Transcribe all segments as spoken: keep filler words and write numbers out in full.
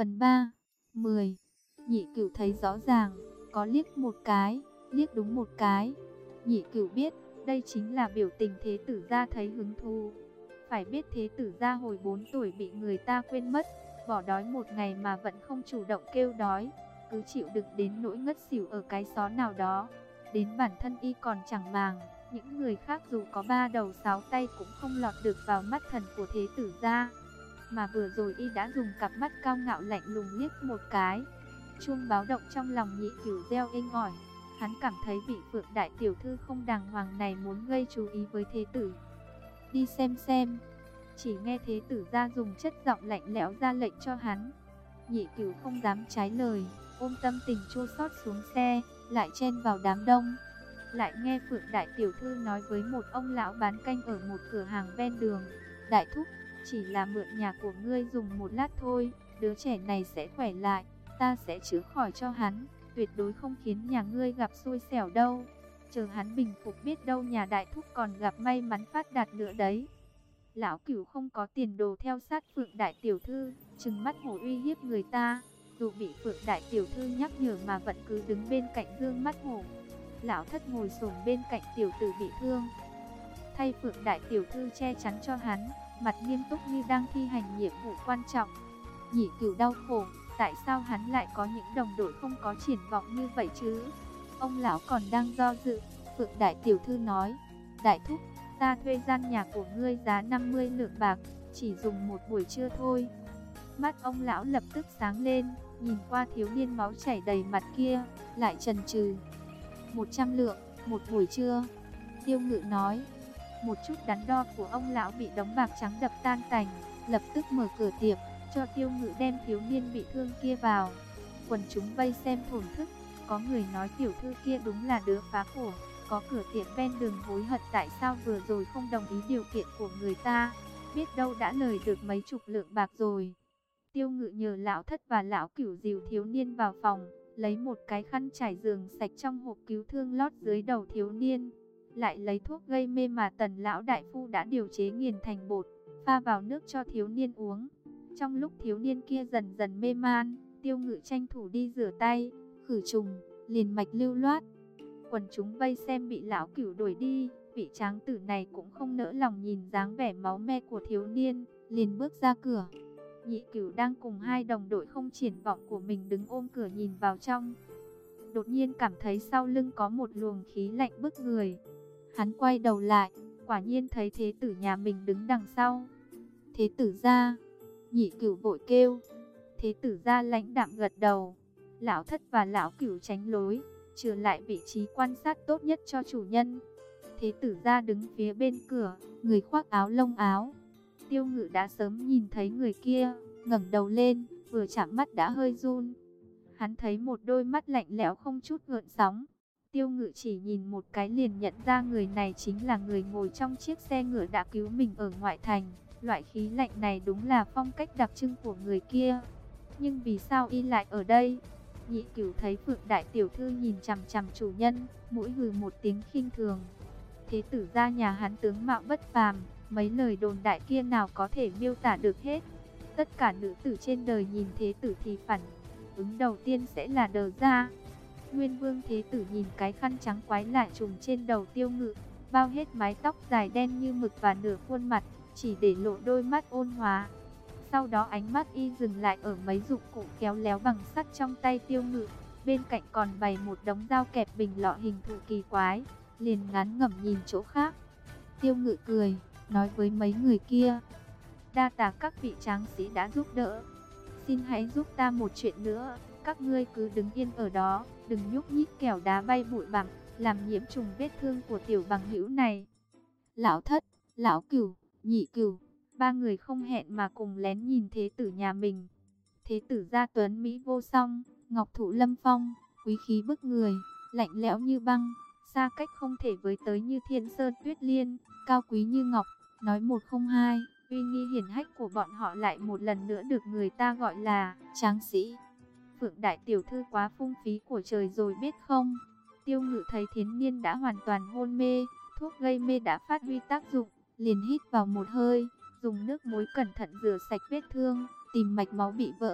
Phần ba. mười. Nhị Cửu thấy rõ ràng, có liếc một cái, liếc đúng một cái. Nhị Cửu biết, đây chính là biểu tình Thế Tử gia thấy hứng thú. Phải biết Thế Tử gia hồi bốn tuổi bị người ta quên mất, bỏ đói một ngày mà vẫn không chủ động kêu đói, cứ chịu đựng đến nỗi ngất xỉu ở cái xó nào đó. Đến bản thân y còn chẳng màng, những người khác dù có ba đầu sáu tay cũng không lọt được vào mắt thần của Thế Tử gia. Mà vừa rồi y đã dùng cặp mắt cao ngạo lạnh lùng liếc một cái. Chuông báo động trong lòng Nhị Cửu reo inh ỏi. Hắn cảm thấy vị Phượng đại tiểu thư không đàng hoàng này muốn gây chú ý với Thế Tử. Đi xem xem. Chỉ nghe Thế Tử gia dùng chất giọng lạnh lẽo ra lệnh cho hắn. Nhị Cửu không dám trái lời, ôm tâm tình chua xót xuống xe, lại chen vào đám đông. Lại nghe Phượng đại tiểu thư nói với một ông lão bán canh ở một cửa hàng ven đường. Đại thúc, chỉ là mượn nhà của ngươi dùng một lát thôi, đứa trẻ này sẽ khỏe lại, ta sẽ chữa khỏi cho hắn, tuyệt đối không khiến nhà ngươi gặp xui xẻo đâu. Chờ hắn bình phục biết đâu nhà đại thúc còn gặp may mắn phát đạt nữa đấy. Lão Cửu không có tiền đồ theo sát Phượng đại tiểu thư, trừng mắt hổ uy hiếp người ta, dù bị Phượng đại tiểu thư nhắc nhở mà vẫn cứ đứng bên cạnh dương mắt hổ. Lão Thất ngồi xổm bên cạnh tiểu tử bị thương, thay Phượng đại tiểu thư che chắn cho hắn, mặt nghiêm túc như đang thi hành nhiệm vụ quan trọng. Nhị Cửu đau khổ, tại sao hắn lại có những đồng đội không có triển vọng như vậy chứ? Ông lão còn đang do dự, Phượng đại tiểu thư nói, đại thúc, ta thuê gian nhà của ngươi giá năm mươi lượng bạc, chỉ dùng một buổi trưa thôi. Mắt ông lão lập tức sáng lên, nhìn qua thiếu niên máu chảy đầy mặt kia, lại chần chừ. một trăm lượng, một buổi trưa. Tiêu Ngự nói. Một chút đắn đo của ông lão bị đống bạc trắng đập tan tành, lập tức mở cửa tiệm, cho Tiêu Ngự đem thiếu niên bị thương kia vào. Quần chúng vây xem thổn thức, có người nói tiểu thư kia đúng là đứa phá của, có cửa tiệm ven đường hối hận tại sao vừa rồi không đồng ý điều kiện của người ta, biết đâu đã lời được mấy chục lượng bạc rồi. Tiêu Ngự nhờ lão Thất và lão Cửu dìu thiếu niên vào phòng, lấy một cái khăn trải giường sạch trong hộp cứu thương lót dưới đầu thiếu niên, lại lấy thuốc gây mê mà Tần lão đại phu đã điều chế nghiền thành bột, pha vào nước cho thiếu niên uống. Trong lúc thiếu niên kia dần dần mê man, Tiêu Ngự tranh thủ đi rửa tay, khử trùng, liền mạch lưu loát. Quần chúng vây xem bị lão Cửu đuổi đi, vị tráng tử này cũng không nỡ lòng nhìn dáng vẻ máu me của thiếu niên, liền bước ra cửa. Nhị Cửu đang cùng hai đồng đội không triển vọng của mình đứng ôm cửa nhìn vào trong. Đột nhiên cảm thấy sau lưng có một luồng khí lạnh bức người. Hắn quay đầu lại, quả nhiên thấy Thế Tử nhà mình đứng đằng sau. Thế Tử gia. Nhị Cửu vội kêu. Thế Tử gia lãnh đạm gật đầu. Lão Thất và lão Cửu tránh lối, trừ lại vị trí quan sát tốt nhất cho chủ nhân. Thế Tử gia đứng phía bên cửa, người khoác áo lông áo. Tiêu Ngự đã sớm nhìn thấy người kia, ngẩng đầu lên, vừa chạm mắt đã hơi run. Hắn thấy một đôi mắt lạnh lẽo không chút gợn sóng. Tiêu Ngự chỉ nhìn một cái liền nhận ra người này chính là người ngồi trong chiếc xe ngựa đã cứu mình ở ngoại thành. Loại khí lạnh này đúng là phong cách đặc trưng của người kia. Nhưng vì sao y lại ở đây? Nhị Cửu thấy Phượng đại tiểu thư nhìn chằm chằm chủ nhân, mũi hừ một tiếng khinh thường. Thế Tử gia nhà hắn tướng mạo bất phàm, mấy lời đồn đại kia nào có thể miêu tả được hết. Tất cả nữ tử trên đời nhìn Thế Tử thì phản ứng đầu tiên sẽ là đờ ra. Nguyên Vương Thế Tử nhìn cái khăn trắng quái lạ trùm trên đầu Tiêu Ngự, bao hết mái tóc dài đen như mực và nửa khuôn mặt, chỉ để lộ đôi mắt ôn hòa. Sau đó ánh mắt y dừng lại ở mấy dụng cụ khéo léo bằng sắt trong tay Tiêu Ngự, bên cạnh còn bày một đống dao kẹp bình lọ hình thù kỳ quái, liền ngán ngẩm nhìn chỗ khác. Tiêu Ngự cười, nói với mấy người kia, đa tạ các vị tráng sĩ đã giúp đỡ, xin hãy giúp ta một chuyện nữa, các ngươi cứ đứng yên ở đó, đừng nhúc nhích kẻo đá bay bụi bặm, làm nhiễm trùng vết thương của tiểu bằng hữu này. Lão Thất, lão Cửu, Nhị Cửu, ba người không hẹn mà cùng lén nhìn Thế Tử nhà mình. Thế Tử gia tuấn mỹ vô song, ngọc thụ lâm phong, quý khí bức người, lạnh lẽo như băng, xa cách không thể với tới như thiên sơn tuyết liên, cao quý như ngọc, nói một không hai, uy nghi hiển hách của bọn họ lại một lần nữa được người ta gọi là tráng sĩ. Phượng đại tiểu thư quá phung phí của trời rồi biết không? Tiêu Ngự thấy thiến niên đã hoàn toàn hôn mê, thuốc gây mê đã phát huy tác dụng, liền hít vào một hơi, dùng nước muối cẩn thận rửa sạch vết thương, tìm mạch máu bị vỡ,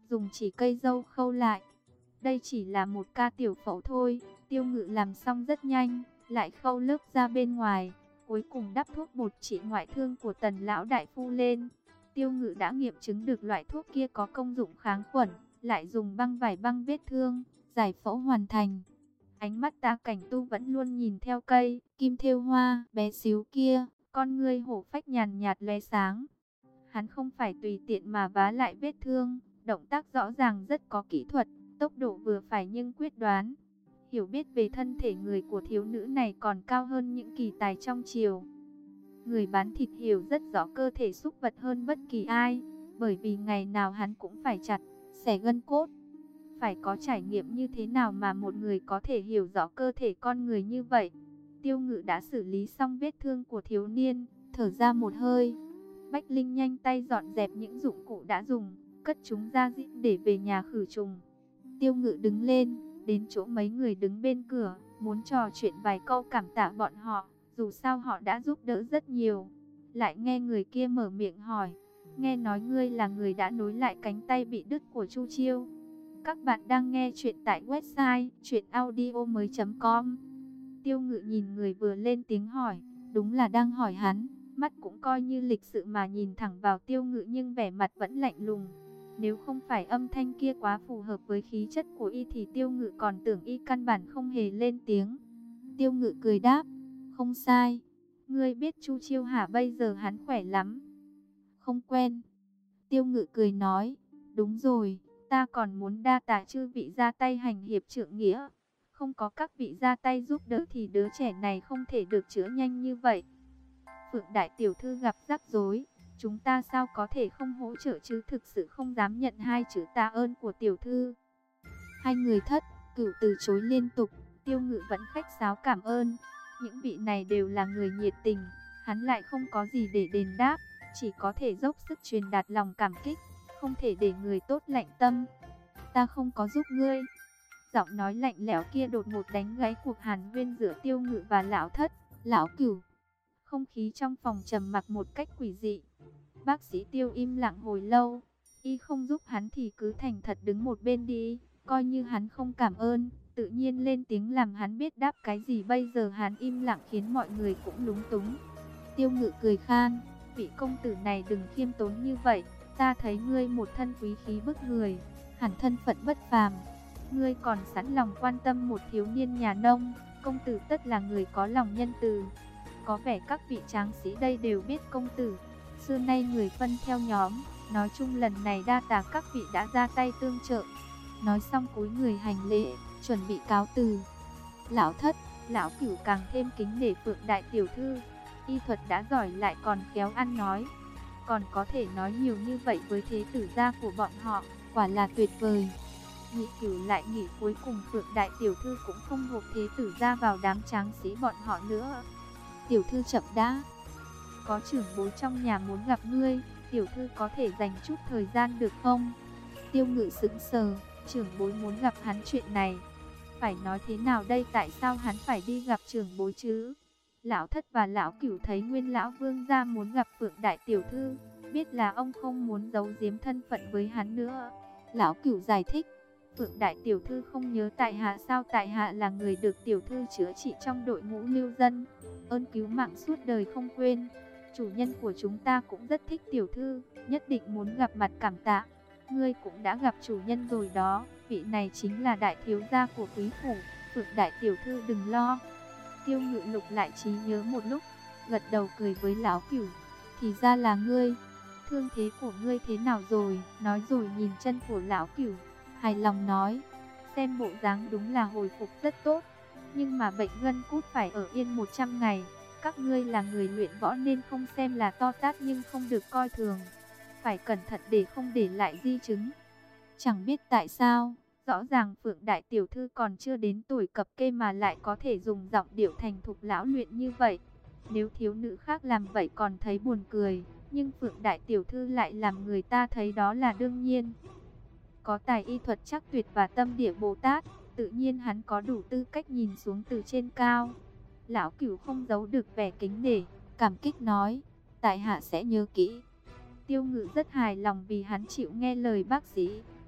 dùng chỉ cây dâu khâu lại. Đây chỉ là một ca tiểu phẫu thôi, Tiêu Ngự làm xong rất nhanh, lại khâu lớp da bên ngoài, cuối cùng đắp thuốc bột trị ngoại thương của Tần lão đại phu lên. Tiêu Ngự đã nghiệm chứng được loại thuốc kia có công dụng kháng khuẩn, lại dùng băng vải băng vết thương, giải phẫu hoàn thành. Ánh mắt Ta Cảnh Tu vẫn luôn nhìn theo cây kim thêu hoa bé xíu kia, con ngươi hổ phách nhàn nhạt lóe sáng. Hắn không phải tùy tiện mà vá lại vết thương, động tác rõ ràng rất có kỹ thuật, tốc độ vừa phải nhưng quyết đoán. Hiểu biết về thân thể người của thiếu nữ này còn cao hơn những kỳ tài trong triều. Người bán thịt hiểu rất rõ cơ thể súc vật hơn bất kỳ ai, bởi vì ngày nào hắn cũng phải chặt, xẻ gân cốt. Phải có trải nghiệm như thế nào mà một người có thể hiểu rõ cơ thể con người như vậy. Tiêu Ngự đã xử lý xong vết thương của thiếu niên, thở ra một hơi. Bách Linh nhanh tay dọn dẹp những dụng cụ đã dùng, cất chúng ra dĩm để về nhà khử trùng. Tiêu Ngự đứng lên, đến chỗ mấy người đứng bên cửa, muốn trò chuyện vài câu cảm tạ bọn họ, dù sao họ đã giúp đỡ rất nhiều. Lại nghe người kia mở miệng hỏi, nghe nói ngươi là người đã nối lại cánh tay bị đứt của Chu Chiêu. Các bạn đang nghe chuyện tại website truyện audio mới chấm com. Tiêu Ngự nhìn người vừa lên tiếng hỏi, đúng là đang hỏi hắn, mắt cũng coi như lịch sự mà nhìn thẳng vào Tiêu Ngự nhưng vẻ mặt vẫn lạnh lùng. Nếu không phải âm thanh kia quá phù hợp với khí chất của y thì Tiêu Ngự còn tưởng y căn bản không hề lên tiếng. Tiêu Ngự cười đáp, không sai. Ngươi biết Chu Chiêu hả? Bây giờ hắn khỏe lắm. Không quen. Tiêu Ngự cười nói, đúng rồi, ta còn muốn đa tạ chư vị ra tay hành hiệp trượng nghĩa. Không có các vị ra tay giúp đỡ thì đứa trẻ này không thể được chữa nhanh như vậy. Phượng đại tiểu thư gặp rắc rối, chúng ta sao có thể không hỗ trợ chứ, thực sự không dám nhận hai chữ tạ ơn của tiểu thư. Hai người thất, cửu từ chối liên tục, Tiêu Ngự vẫn khách sáo cảm ơn. Những vị này đều là người nhiệt tình, hắn lại không có gì để đền đáp, chỉ có thể dốc sức truyền đạt lòng cảm kích, không thể để người tốt lạnh tâm. Ta không có giúp ngươi. Giọng nói lạnh lẽo kia đột ngột đánh gãy cuộc hàn huyên giữa Tiêu Ngự và lão thất, lão cửu. Không khí trong phòng trầm mặc một cách quỷ dị. Bác sĩ Tiêu im lặng hồi lâu, y không giúp hắn thì cứ thành thật đứng một bên đi, coi như hắn không cảm ơn, tự nhiên lên tiếng làm hắn biết đáp cái gì. Bây giờ hắn im lặng khiến mọi người cũng lúng túng. Tiêu Ngự cười khan, vị công tử này đừng khiêm tốn như vậy, ta thấy ngươi một thân quý khí bức người, hẳn thân phận bất phàm. Ngươi còn sẵn lòng quan tâm một thiếu niên nhà nông, công tử tất là người có lòng nhân từ. Có vẻ các vị tráng sĩ đây đều biết công tử, xưa nay người phân theo nhóm, nói chung lần này đa tạ các vị đã ra tay tương trợ. Nói xong cúi người hành lễ, chuẩn bị cáo từ. Lão thất, lão cửu càng thêm kính nể Phượng đại tiểu thư, y thuật đã giỏi lại còn khéo ăn nói, còn có thể nói nhiều như vậy với thế tử gia của bọn họ, quả là tuyệt vời. Nhị cửu lại nghĩ cuối cùng Phượng đại tiểu thư cũng không gộp thế tử gia vào đám tráng sĩ bọn họ nữa. Tiểu thư chậm đã, có trưởng bối trong nhà muốn gặp ngươi, tiểu thư có thể dành chút thời gian được không? Tiêu Ngự sững sờ, trưởng bối muốn gặp hắn chuyện này, phải nói thế nào đây, tại sao hắn phải đi gặp trưởng bối chứ? Lão thất và lão cửu thấy nguyên lão vương gia muốn gặp Phượng đại tiểu thư, biết là ông không muốn giấu giếm thân phận với hắn nữa. Lão cửu giải thích, Phượng đại tiểu thư không nhớ tại hạ sao? Tại hạ là người được tiểu thư chữa trị trong đội ngũ lưu dân, ơn cứu mạng suốt đời không quên. Chủ nhân của chúng ta cũng rất thích tiểu thư, nhất định muốn gặp mặt cảm tạ. Ngươi cũng đã gặp chủ nhân rồi đó, vị này chính là đại thiếu gia của quý phủ, Phượng đại tiểu thư đừng lo. Tiêu Ngự lục lại trí nhớ một lúc, gật đầu cười với lão cửu, thì ra là ngươi. Thương thế của ngươi thế nào rồi? Nói rồi nhìn chân của lão cửu, hài lòng nói, xem bộ dáng đúng là hồi phục rất tốt, nhưng mà bệnh gân cút phải ở yên một trăm ngày. Các ngươi là người luyện võ nên không xem là to tát nhưng không được coi thường, phải cẩn thận để không để lại di chứng. Chẳng biết tại sao, rõ ràng Phượng đại tiểu thư còn chưa đến tuổi cập kê mà lại có thể dùng giọng điệu thành thục lão luyện như vậy. Nếu thiếu nữ khác làm vậy còn thấy buồn cười, nhưng Phượng đại tiểu thư lại làm người ta thấy đó là đương nhiên. Có tài y thuật chắc tuyệt và tâm địa Bồ Tát, tự nhiên hắn có đủ tư cách nhìn xuống từ trên cao. Lão cửu không giấu được vẻ kính nể, cảm kích nói, tại hạ sẽ nhớ kỹ. Tiêu Ngự rất hài lòng vì hắn chịu nghe lời bác sĩ,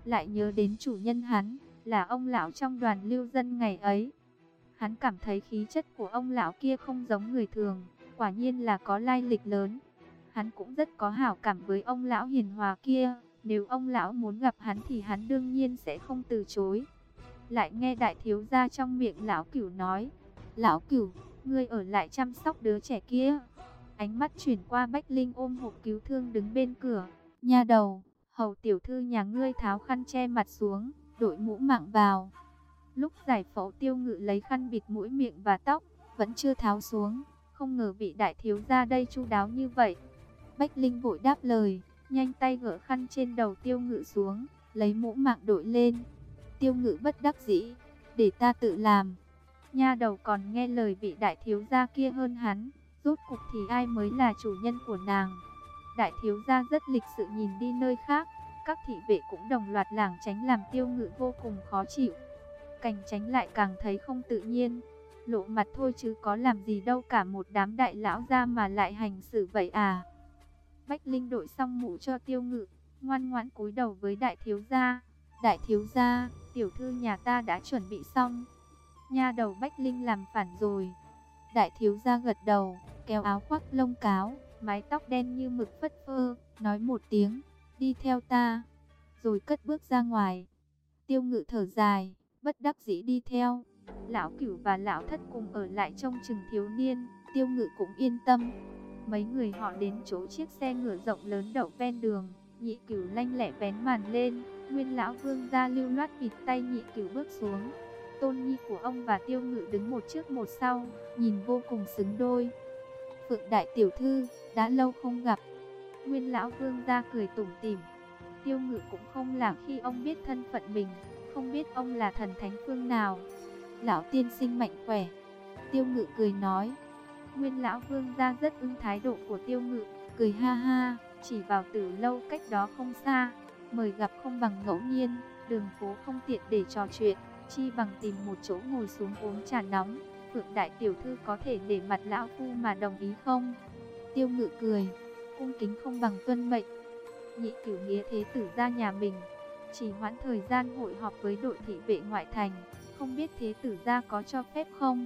lại nhớ đến chủ nhân hắn, là ông lão trong đoàn lưu dân ngày ấy. Hắn cảm thấy khí chất của ông lão kia không giống người thường, quả nhiên là có lai lịch lớn. Hắn cũng rất có hảo cảm với ông lão hiền hòa kia, nếu ông lão muốn gặp hắn thì hắn đương nhiên sẽ không từ chối. Lại nghe đại thiếu gia trong miệng lão Cửu nói, lão Cửu, ngươi ở lại chăm sóc đứa trẻ kia. Ánh mắt chuyển qua Bách Linh ôm hộp cứu thương đứng bên cửa. Nha đầu, hầu tiểu thư nhà ngươi tháo khăn che mặt xuống, đội mũ mạng vào. Lúc giải phẫu Tiêu Ngự lấy khăn bịt mũi miệng và tóc, vẫn chưa tháo xuống, không ngờ vị đại thiếu gia đây chu đáo như vậy. Bách Linh vội đáp lời, nhanh tay gỡ khăn trên đầu Tiêu Ngự xuống, lấy mũ mạng đội lên. Tiêu Ngự bất đắc dĩ, để ta tự làm. Nha đầu còn nghe lời vị đại thiếu gia kia hơn hắn, rốt cục thì ai mới là chủ nhân của nàng. Đại thiếu gia rất lịch sự nhìn đi nơi khác, các thị vệ cũng đồng loạt lảng tránh làm Tiêu Ngự vô cùng khó chịu. Cảnh tránh lại càng thấy không tự nhiên, lộ mặt thôi chứ có làm gì đâu, cả một đám đại lão gia mà lại hành xử vậy à. Bách Linh đội xong mũ cho Tiêu Ngự, ngoan ngoãn cúi đầu với đại thiếu gia. Đại thiếu gia, tiểu thư nhà ta đã chuẩn bị xong. Nha đầu Bách Linh làm phản rồi. Đại thiếu gia gật đầu, kéo áo khoác lông cáo, mái tóc đen như mực phất phơ, nói một tiếng, đi theo ta, rồi cất bước ra ngoài. Tiêu Ngự thở dài, bất đắc dĩ đi theo. Lão Cửu và lão Thất cùng ở lại trông chừng thiếu niên, Tiêu Ngự cũng yên tâm. Mấy người họ đến chỗ chiếc xe ngựa rộng lớn đậu ven đường, Nhị Cửu lanh lẹ vén màn lên, Nguyên lão vương gia lưu loát bịt tay Nhị Cửu bước xuống. Tôn nhi của ông và Tiêu Ngự đứng một trước một sau, nhìn vô cùng xứng đôi. Phượng đại tiểu thư, đã lâu không gặp. Nguyên lão vương gia cười tủm tỉm. Tiêu Ngự cũng không là khi ông biết thân phận mình, không biết ông là thần thánh phương nào. Lão tiên sinh mạnh khỏe. Tiêu Ngự cười nói. Nguyên lão vương gia rất ưng thái độ của Tiêu Ngự, cười ha ha, chỉ vào Tử lâu cách đó không xa. Mời gặp không bằng ngẫu nhiên, đường phố không tiện để trò chuyện, chi bằng tìm một chỗ ngồi xuống uống trà nóng. Phượng đại tiểu thư có thể để mặt lão phu mà đồng ý không? Tiêu Ngự cười, cung kính không bằng tuân mệnh. Nhị Cửu nghĩa thế tử gia nhà mình, chỉ hoãn thời gian hội họp với đội thị vệ ngoại thành, không biết thế tử gia có cho phép không?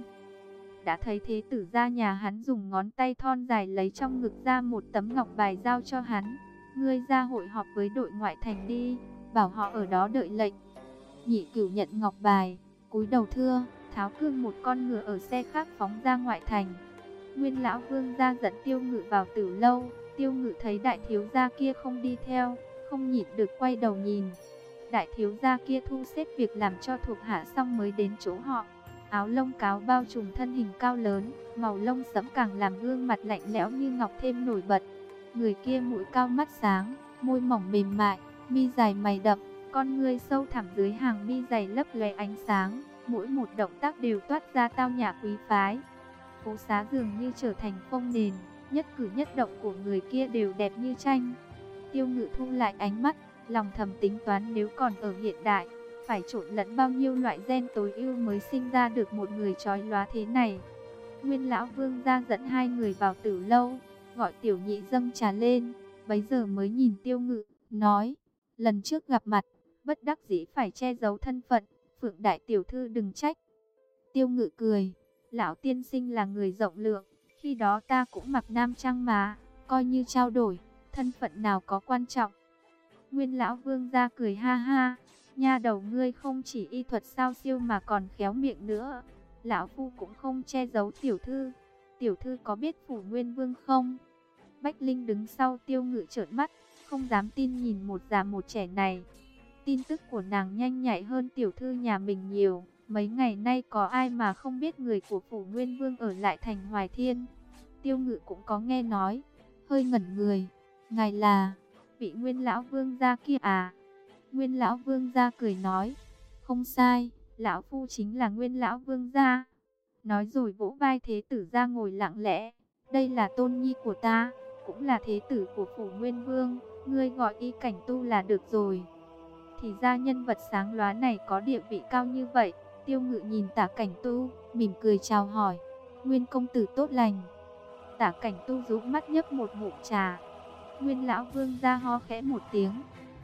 Đã thấy thế tử gia nhà hắn dùng ngón tay thon dài lấy trong ngực ra một tấm ngọc bài giao cho hắn. Ngươi ra hội họp với đội ngoại thành đi, bảo họ ở đó đợi lệnh. Nhị Cửu nhận ngọc bài, cúi đầu thưa, tháo cương một con ngựa ở xe khác phóng ra ngoại thành. Nguyên lão vương gia dẫn Tiêu Ngự vào Tử lâu. Tiêu Ngự thấy đại thiếu gia kia không đi theo, không nhịn được quay đầu nhìn. Đại thiếu gia kia thu xếp việc làm cho thuộc hạ xong mới đến chỗ họ. Áo lông cáo bao trùm thân hình cao lớn, màu lông sẫm càng làm gương mặt lạnh lẽo như ngọc thêm nổi bật. Người kia mũi cao mắt sáng, môi mỏng mềm mại, mi dài mày đậm, con ngươi sâu thẳm dưới hàng mi dày lấp lóe ánh sáng, mỗi một động tác đều toát ra tao nhã quý phái. Phố xá dường như trở thành phông nền, nhất cử nhất động của người kia đều đẹp như tranh. Tiêu Ngự thu lại ánh mắt, lòng thầm tính toán nếu còn ở hiện đại, phải trộn lẫn bao nhiêu loại gen tối ưu mới sinh ra được một người chói lóa thế này. Nguyên lão vương gia dẫn hai người vào Tử lâu, gọi tiểu nhị dâng trà lên, bấy giờ mới nhìn Tiêu Ngự, nói, lần trước gặp mặt, bất đắc dĩ phải che giấu thân phận, Phượng đại tiểu thư đừng trách. Tiêu Ngự cười, lão tiên sinh là người rộng lượng, khi đó ta cũng mặc nam trang mà, coi như trao đổi, thân phận nào có quan trọng. Nguyên lão vương gia cười ha ha, nha đầu ngươi không chỉ y thuật sao siêu mà còn khéo miệng nữa. Lão phu cũng không che giấu tiểu thư. Tiểu thư có biết phủ Nguyên Vương không? Bách Linh đứng sau Tiêu Ngự trợn mắt, không dám tin nhìn một già một trẻ này. Tin tức của nàng nhanh nhạy hơn tiểu thư nhà mình nhiều. Mấy ngày nay có ai mà không biết người của phủ Nguyên Vương ở lại thành Hoài Thiên. Tiêu Ngự cũng có nghe nói, hơi ngẩn người. Ngài là vị Nguyên lão vương gia kia à? Nguyên lão vương gia cười nói, không sai, lão phu chính là Nguyên lão vương gia. Nói rồi vỗ vai thế tử ra ngồi lặng lẽ. Đây là tôn nhi của ta, cũng là thế tử của phủ Nguyên Vương, ngươi gọi y Cảnh Tu là được rồi. Thì ra nhân vật sáng lóa này có địa vị cao như vậy. Tiêu Ngự nhìn Tả Cảnh Tu, mỉm cười chào hỏi, Nguyên công tử tốt lành. Tả Cảnh Tu rũ mắt nhấp một ngụm trà. Nguyên lão vương gia ho khẽ một tiếng,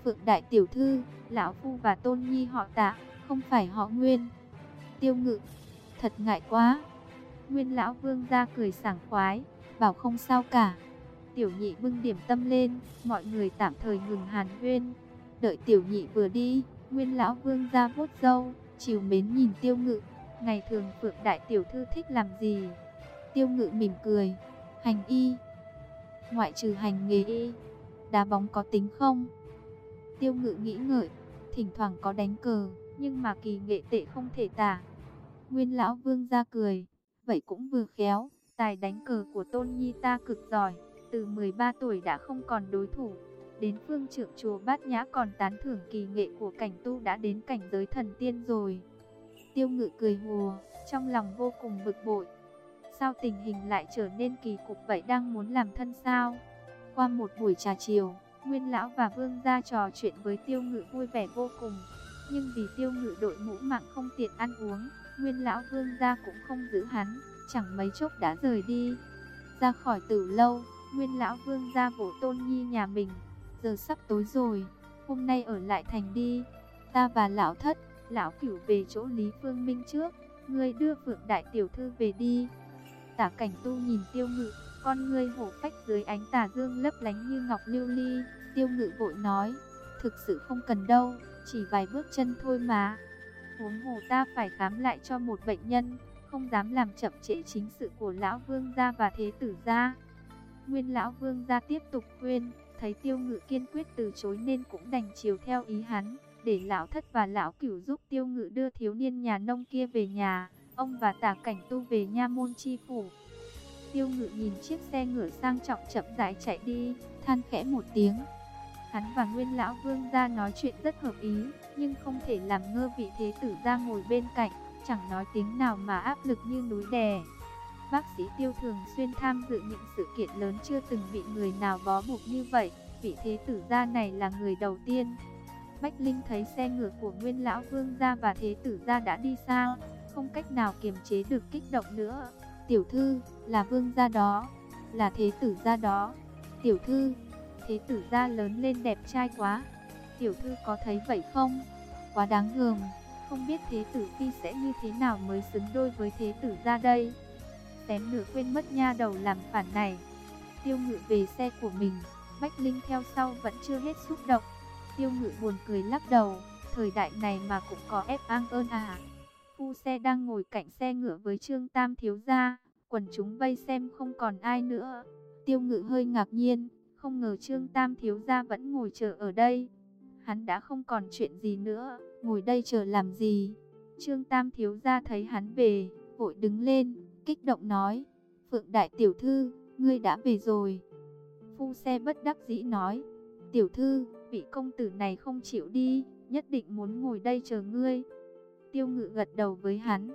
Phượng đại tiểu thư, lão phu và Tôn Nhi họ Tạ, không phải họ Nguyên. Tiêu Ngự, thật ngại quá. Nguyên lão vương gia cười sảng khoái, bảo không sao cả. Tiểu nhị bưng điểm tâm lên, mọi người tạm thời ngừng hàn huyên. Đợi tiểu nhị vừa đi, Nguyên lão vương gia vuốt râu, trìu mến nhìn Tiêu Ngự. Ngày thường Phượng đại tiểu thư thích làm gì? Tiêu Ngự mỉm cười, hành y. Ngoại trừ hành nghề y, đá bóng có tính không? Tiêu Ngự nghĩ ngợi, thỉnh thoảng có đánh cờ, nhưng mà kỳ nghệ tệ không thể tả. Nguyên lão vương gia cười, vậy cũng vừa khéo, tài đánh cờ của Tôn Nhi ta cực giỏi, từ mười ba tuổi đã không còn đối thủ. Đến phương trưởng chùa Bát Nhã còn tán thưởng kỳ nghệ của cảnh tu đã đến cảnh giới thần tiên rồi. Tiêu Ngự cười hùa, trong lòng vô cùng bực bội. Sao tình hình lại trở nên kỳ cục vậy, đang muốn làm thân sao? Qua một buổi trà chiều, Nguyên lão và vương gia trò chuyện với Tiêu Ngự vui vẻ vô cùng. Nhưng vì Tiêu Ngự đội mũ mạng không tiện ăn uống, Nguyên lão vương gia cũng không giữ hắn, chẳng mấy chốc đã rời đi. Ra khỏi Tử lâu, Nguyên lão vương gia vỗ Tôn Nhi nhà mình, giờ sắp tối rồi, hôm nay ở lại thành đi. Ta và lão thất, lão cửu về chỗ Lý Phương Minh trước, ngươi đưa Phượng đại tiểu thư về đi. Tả Cảnh Tu nhìn Tiêu Ngự, con ngươi hổ phách dưới ánh tà dương lấp lánh như ngọc lưu ly. Tiêu Ngự vội nói, thực sự không cần đâu, chỉ vài bước chân thôi mà. Huống hồ ta phải khám lại cho một bệnh nhân, không dám làm chậm trễ chính sự của lão vương gia và thế tử gia. Nguyên lão vương gia tiếp tục khuyên, thấy Tiêu Ngự kiên quyết từ chối nên cũng đành chiều theo ý hắn, để lão thất và lão cửu giúp Tiêu Ngự đưa thiếu niên nhà nông kia về nhà, ông và Tả Cảnh Tu về nha môn chi phủ. Tiêu Ngự nhìn chiếc xe ngựa sang trọng chậm rãi chạy đi, than khẽ một tiếng. Hắn và Nguyên lão vương gia nói chuyện rất hợp ý, nhưng không thể làm ngơ vị thế tử gia ngồi bên cạnh, chẳng nói tiếng nào mà áp lực như núi đè. Bác sĩ Tiêu thường xuyên tham dự những sự kiện lớn, chưa từng bị người nào bó buộc như vậy, vị thế tử gia này là người đầu tiên. Bách Linh thấy xe ngựa của Nguyên lão vương gia và thế tử gia đã đi xa, không cách nào kiềm chế được kích động nữa. Tiểu thư, là vương gia đó, là thế tử gia đó. Tiểu thư, thế tử gia lớn lên đẹp trai quá. Tiểu thư có thấy vậy không? Quá đáng gờm, không biết thế tử phi sẽ như thế nào mới xứng đôi với thế tử gia đây. Xém nửa quên mất nha đầu làm phản này. Tiêu Ngự về xe của mình, Bách Linh theo sau vẫn chưa hết xúc động. Tiêu Ngự buồn cười lắc đầu, thời đại này mà cũng có ép ang ơn à. Phu xe đang ngồi cạnh xe ngựa với Trương Tam thiếu gia, quần chúng vây xem không còn ai nữa. Tiêu Ngự hơi ngạc nhiên, không ngờ Trương Tam thiếu gia vẫn ngồi chờ ở đây. Hắn đã không còn chuyện gì nữa, ngồi đây chờ làm gì? Trương Tam thiếu gia thấy hắn về, vội đứng lên, kích động nói, Phượng đại tiểu thư, ngươi đã về rồi. Phu xe bất đắc dĩ nói, tiểu thư, vị công tử này không chịu đi, nhất định muốn ngồi đây chờ ngươi. Tiêu Ngự gật đầu với hắn,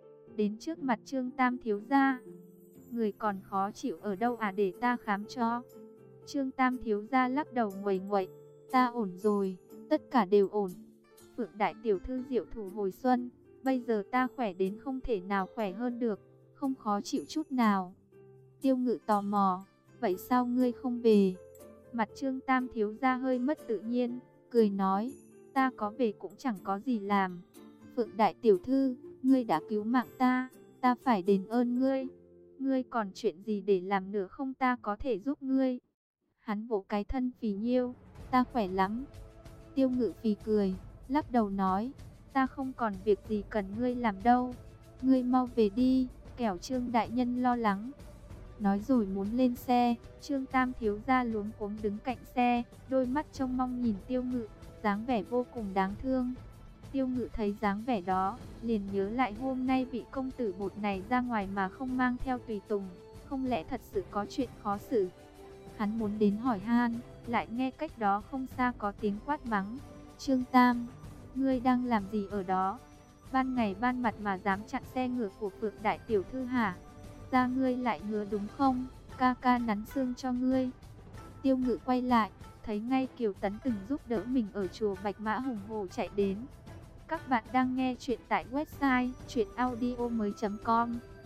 đến trước mặt Trương Tam thiếu gia, người còn khó chịu ở đâu à, để ta khám cho. Trương Tam thiếu gia lắc đầu nguầy nguậy, ta ổn rồi, tất cả đều ổn. Phượng đại tiểu thư diệu thủ hồi xuân, bây giờ ta khỏe đến không thể nào khỏe hơn được, không khó chịu chút nào. Tiêu Ngự tò mò, vậy sao ngươi không về? Mặt Trương Tam thiếu gia hơi mất tự nhiên, cười nói, ta có về cũng chẳng có gì làm. Phượng đại tiểu thư, ngươi đã cứu mạng ta, ta phải đền ơn ngươi. Ngươi còn chuyện gì để làm nữa không, ta có thể giúp ngươi. Hắn vỗ cái thân phì nhiêu, ta khỏe lắm. Tiêu Ngự phì cười, lắc đầu nói, ta không còn việc gì cần ngươi làm đâu. Ngươi mau về đi, kẻo Trương đại nhân lo lắng. Nói rồi muốn lên xe, Trương Tam thiếu gia luống cuống đứng cạnh xe, đôi mắt trông mong nhìn Tiêu Ngự, dáng vẻ vô cùng đáng thương. Tiêu Ngự thấy dáng vẻ đó, liền nhớ lại hôm nay vị công tử bột này ra ngoài mà không mang theo tùy tùng, không lẽ thật sự có chuyện khó xử. Hắn muốn đến hỏi han, lại nghe cách đó không xa có tiếng quát mắng, Trương Tam, ngươi đang làm gì ở đó? Ban ngày ban mặt mà dám chặn xe ngựa của Phượng đại tiểu thư hả? Da ngươi lại ngứa đúng không? Ca ca nắn xương cho ngươi. Tiêu Ngự quay lại, thấy ngay Kiều Tấn từng giúp đỡ mình ở chùa Bạch Mã hùng hổ chạy đến. Các bạn đang nghe chuyện tại website truyện audio mới chấm com.